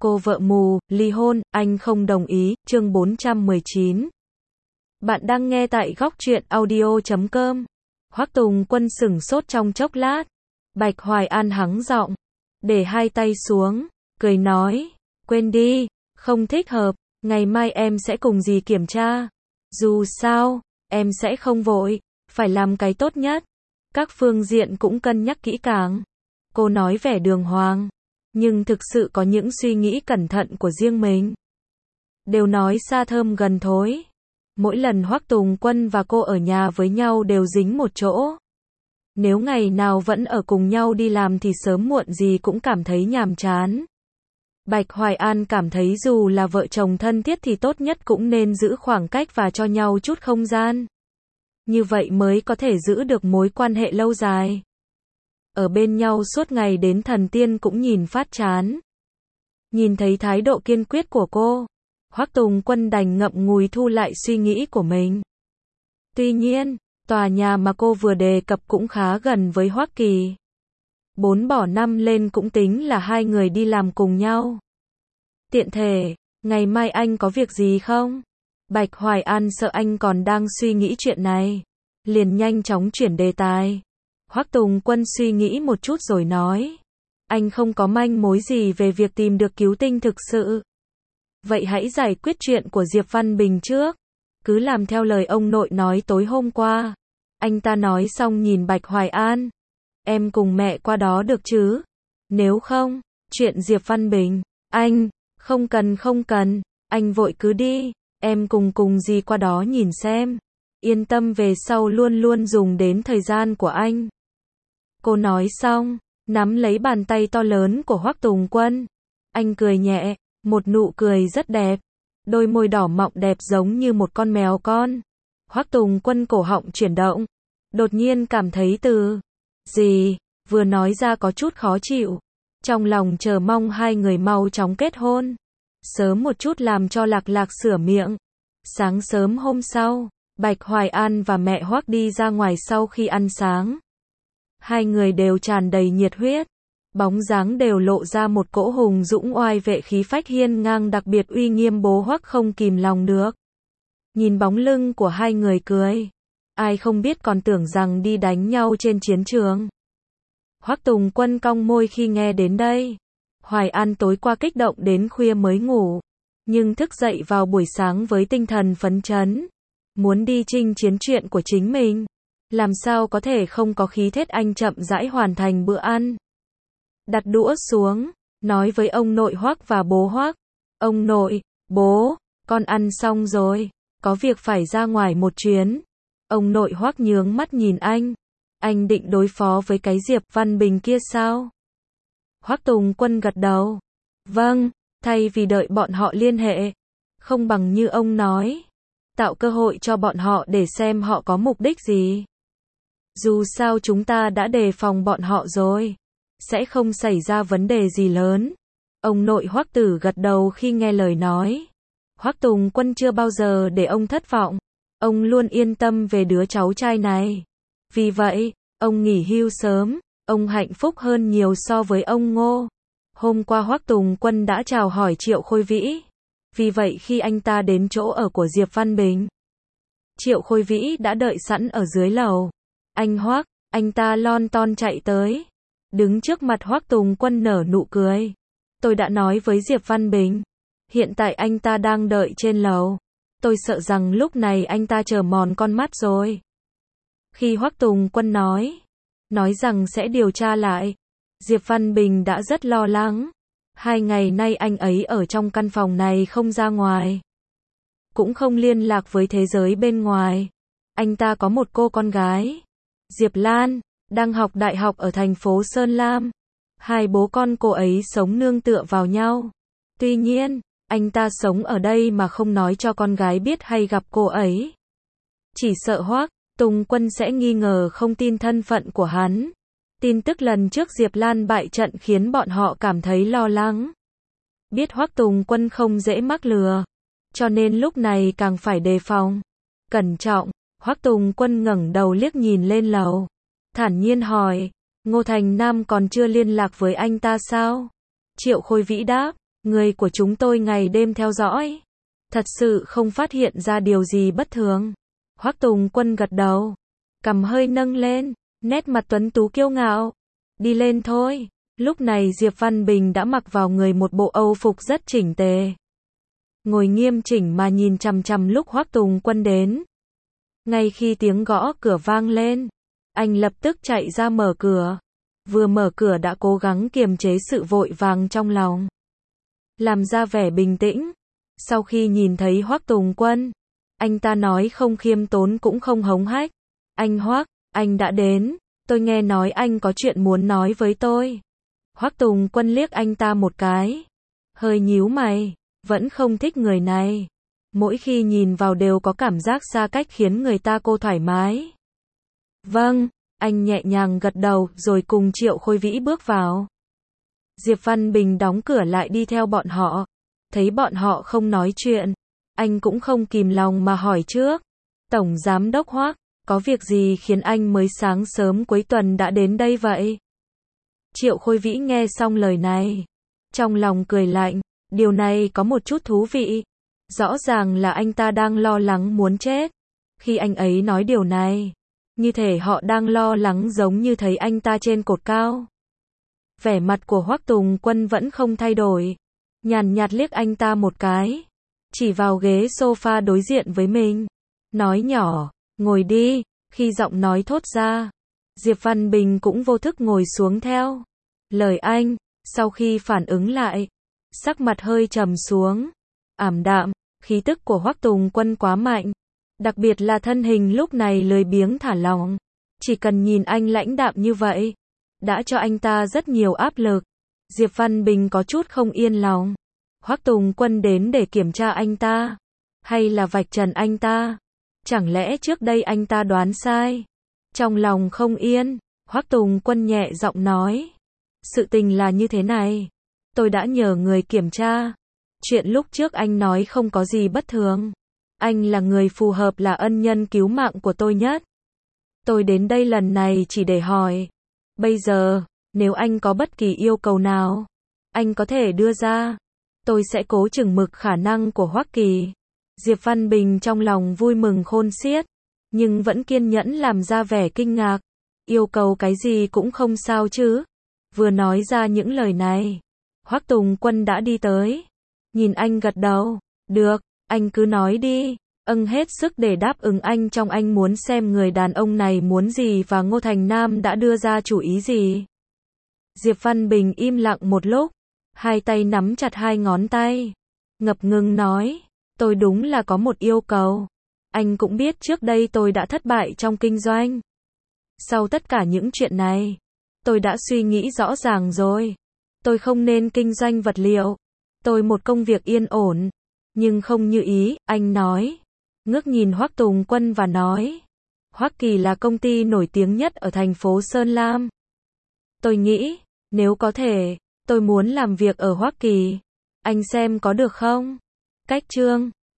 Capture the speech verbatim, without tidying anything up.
Cô vợ mù, ly hôn, anh không đồng ý, chương bốn trăm mười chín. Bạn đang nghe tại góc truyện audio chấm com. Hoắc Tùng Quân sửng sốt trong chốc lát. Bạch Hoài An hắng giọng, để hai tay xuống, cười nói, quên đi, không thích hợp, ngày mai em sẽ cùng dì kiểm tra. Dù sao, em sẽ không vội, phải làm cái tốt nhất. Các phương diện cũng cân nhắc kỹ càng. Cô nói vẻ đường hoàng, nhưng thực sự có những suy nghĩ cẩn thận của riêng mình. Đều nói xa thơm gần thối. Mỗi lần Hoắc Tùng Quân và cô ở nhà với nhau đều dính một chỗ. Nếu ngày nào vẫn ở cùng nhau đi làm thì sớm muộn gì cũng cảm thấy nhàm chán. Bạch Hoài An cảm thấy dù là vợ chồng thân thiết thì tốt nhất cũng nên giữ khoảng cách và cho nhau chút không gian. Như vậy mới có thể giữ được mối quan hệ lâu dài. Ở bên nhau suốt ngày đến thần tiên cũng nhìn phát chán. Nhìn thấy thái độ kiên quyết của cô, Hoắc Tùng Quân đành ngậm ngùi thu lại suy nghĩ của mình. Tuy nhiên, tòa nhà mà cô vừa đề cập cũng khá gần với Hoắc Kỳ. Bốn bỏ năm lên cũng tính là hai người đi làm cùng nhau. Tiện thể, ngày mai anh có việc gì không? Bạch Hoài An sợ anh còn đang suy nghĩ chuyện này, liền nhanh chóng chuyển đề tài. Hoắc Tùng Quân suy nghĩ một chút rồi nói, anh không có manh mối gì về việc tìm được cứu tinh thực sự. Vậy hãy giải quyết chuyện của Diệp Văn Bình trước. Cứ làm theo lời ông nội nói tối hôm qua. Anh ta nói xong nhìn Bạch Hoài An. Em cùng mẹ qua đó được chứ? Nếu không, chuyện Diệp Văn Bình, anh, không cần không cần, anh vội cứ đi, em cùng cùng gì qua đó nhìn xem. Yên tâm về sau luôn luôn dùng đến thời gian của anh. Cô nói xong, nắm lấy bàn tay to lớn của Hoắc Tùng Quân. Anh cười nhẹ, một nụ cười rất đẹp. Đôi môi đỏ mọng đẹp giống như một con mèo con. Hoắc Tùng Quân cổ họng chuyển động. Đột nhiên cảm thấy từ gì vừa nói ra có chút khó chịu. Trong lòng chờ mong hai người mau chóng kết hôn. Sớm một chút làm cho Lạc Lạc sửa miệng. Sáng sớm hôm sau, Bạch Hoài An và mẹ Hoắc đi ra ngoài sau khi ăn sáng. Hai người đều tràn đầy nhiệt huyết. Bóng dáng đều lộ ra một cỗ hùng dũng oai vệ khí phách hiên ngang đặc biệt uy nghiêm bố Hoắc không kìm lòng được. Nhìn bóng lưng của hai người cười. Ai không biết còn tưởng rằng đi đánh nhau trên chiến trường. Hoắc Tùng Quân cong môi khi nghe đến đây. Hoài An tối qua kích động đến khuya mới ngủ. Nhưng thức dậy vào buổi sáng với tinh thần phấn chấn. Muốn đi chinh chiến chuyện của chính mình. Làm sao có thể không có khí thế. Anh chậm rãi hoàn thành bữa ăn. Đặt đũa xuống, nói với ông nội Hoắc và bố Hoắc. Ông nội, bố, con ăn xong rồi, có việc phải ra ngoài một chuyến. Ông nội Hoắc nhướng mắt nhìn anh. Anh định đối phó với cái Diệp Văn Bình kia sao? Hoắc Tùng Quân gật đầu. Vâng, thay vì đợi bọn họ liên hệ, không bằng như ông nói, tạo cơ hội cho bọn họ để xem họ có mục đích gì. Dù sao chúng ta đã đề phòng bọn họ rồi, sẽ không xảy ra vấn đề gì lớn. Ông nội Hoắc Tử gật đầu khi nghe lời nói. Hoắc Tùng Quân chưa bao giờ để ông thất vọng. Ông luôn yên tâm về đứa cháu trai này. Vì vậy, ông nghỉ hưu sớm, ông hạnh phúc hơn nhiều so với ông Ngô. Hôm qua Hoắc Tùng Quân đã chào hỏi Triệu Khôi Vĩ. Vì vậy khi anh ta đến chỗ ở của Diệp Văn Bình, Triệu Khôi Vĩ đã đợi sẵn ở dưới lầu. Anh Hoắc, anh ta lon ton chạy tới. Đứng trước mặt Hoắc Tùng Quân nở nụ cười. Tôi đã nói với Diệp Văn Bình. Hiện tại anh ta đang đợi trên lầu. Tôi sợ rằng lúc này anh ta chờ mòn con mắt rồi. Khi Hoắc Tùng Quân nói, nói rằng sẽ điều tra lại, Diệp Văn Bình đã rất lo lắng. Hai ngày nay anh ấy ở trong căn phòng này không ra ngoài. Cũng không liên lạc với thế giới bên ngoài. Anh ta có một cô con gái, Diệp Lan, đang học đại học ở thành phố Sơn Lam. Hai bố con cô ấy sống nương tựa vào nhau. Tuy nhiên, anh ta sống ở đây mà không nói cho con gái biết hay gặp cô ấy. Chỉ sợ Hoắc Tùng Quân sẽ nghi ngờ không tin thân phận của hắn. Tin tức lần trước Diệp Lan bại trận khiến bọn họ cảm thấy lo lắng. Biết Hoắc Tùng Quân không dễ mắc lừa, cho nên lúc này càng phải đề phòng. Cẩn trọng, Hoắc Tùng Quân ngẩng đầu liếc nhìn lên lầu. Thản nhiên hỏi, Ngô Thành Nam còn chưa liên lạc với anh ta sao? Triệu Khôi Vĩ đáp, Người của chúng tôi ngày đêm theo dõi. Thật sự không phát hiện ra điều gì bất thường. Hoắc Tùng Quân gật đầu. Cằm hơi nâng lên. Nét mặt tuấn tú kiêu ngạo. Đi lên thôi. Lúc này Diệp Văn Bình đã mặc vào người một bộ Âu phục rất chỉnh tề. Ngồi nghiêm chỉnh mà nhìn chằm chằm lúc Hoắc Tùng Quân đến. Ngay khi tiếng gõ cửa vang lên, anh lập tức chạy ra mở cửa. Vừa mở cửa đã cố gắng kiềm chế sự vội vàng trong lòng. Làm ra vẻ bình tĩnh. Sau khi nhìn thấy Hoắc Tùng Quân, anh ta nói không khiêm tốn cũng không hống hách. Anh Hoắc, anh đã đến, tôi nghe nói anh có chuyện muốn nói với tôi. Hoắc Tùng Quân liếc anh ta một cái. Hơi nhíu mày, vẫn không thích người này. Mỗi khi nhìn vào đều có cảm giác xa cách khiến người ta cô thoải mái. Vâng, anh nhẹ nhàng gật đầu rồi cùng Triệu Khôi Vĩ bước vào. Diệp Văn Bình đóng cửa lại đi theo bọn họ. Thấy bọn họ không nói chuyện, anh cũng không kìm lòng mà hỏi trước. Tổng Giám đốc Hoắc, có việc gì khiến anh mới sáng sớm cuối tuần đã đến đây vậy? Triệu Khôi Vĩ nghe xong lời này, trong lòng cười lạnh, điều này có một chút thú vị. Rõ ràng là anh ta đang lo lắng muốn chết. Khi anh ấy nói điều này, như thể họ đang lo lắng giống như thấy anh ta trên cột cao. Vẻ mặt của Hoắc Tùng Quân vẫn không thay đổi. Nhàn nhạt liếc anh ta một cái. Chỉ vào ghế sofa đối diện với mình. Nói nhỏ, ngồi đi. Khi giọng nói thốt ra, Diệp Văn Bình cũng vô thức ngồi xuống theo lời anh. Sau khi phản ứng lại, sắc mặt hơi trầm xuống, ảm đạm. Khí tức của Hoắc Tùng Quân quá mạnh. Đặc biệt là thân hình lúc này lười biếng thả lỏng. Chỉ cần nhìn anh lãnh đạm như vậy, đã cho anh ta rất nhiều áp lực. Diệp Văn Bình có chút không yên lòng. Hoắc Tùng Quân đến để kiểm tra anh ta, hay là vạch trần anh ta? Chẳng lẽ trước đây anh ta đoán sai? Trong lòng không yên, Hoắc Tùng Quân nhẹ giọng nói. Sự tình là như thế này. Tôi đã nhờ người kiểm tra. Chuyện lúc trước anh nói không có gì bất thường. Anh là người phù hợp là ân nhân cứu mạng của tôi nhất. Tôi đến đây lần này chỉ để hỏi. Bây giờ, nếu anh có bất kỳ yêu cầu nào, anh có thể đưa ra. Tôi sẽ cố chừng mực khả năng của Hoắc Kỳ. Diệp Văn Bình trong lòng vui mừng khôn xiết, nhưng vẫn kiên nhẫn làm ra vẻ kinh ngạc. Yêu cầu cái gì cũng không sao chứ. Vừa nói ra những lời này, Hoắc Tùng Quân đã đi tới. Nhìn anh gật đầu. Được, anh cứ nói đi. Âng hết sức để đáp ứng anh trong anh muốn xem người đàn ông này muốn gì và Ngô Thành Nam đã đưa ra chủ ý gì. Diệp Văn Bình im lặng một lúc. Hai tay nắm chặt hai ngón tay. Ngập ngừng nói. Tôi đúng là có một yêu cầu. Anh cũng biết trước đây tôi đã thất bại trong kinh doanh. Sau tất cả những chuyện này, tôi đã suy nghĩ rõ ràng rồi. Tôi không nên kinh doanh vật liệu. Tôi một công việc yên ổn. Nhưng không như ý, anh nói. Ngước nhìn Hoắc Tùng Quân và nói. Hoắc Kỳ là công ty nổi tiếng nhất ở thành phố Sơn Lam. Tôi nghĩ, nếu có thể, tôi muốn làm việc ở Hoắc Kỳ. Anh xem có được không? Cách chương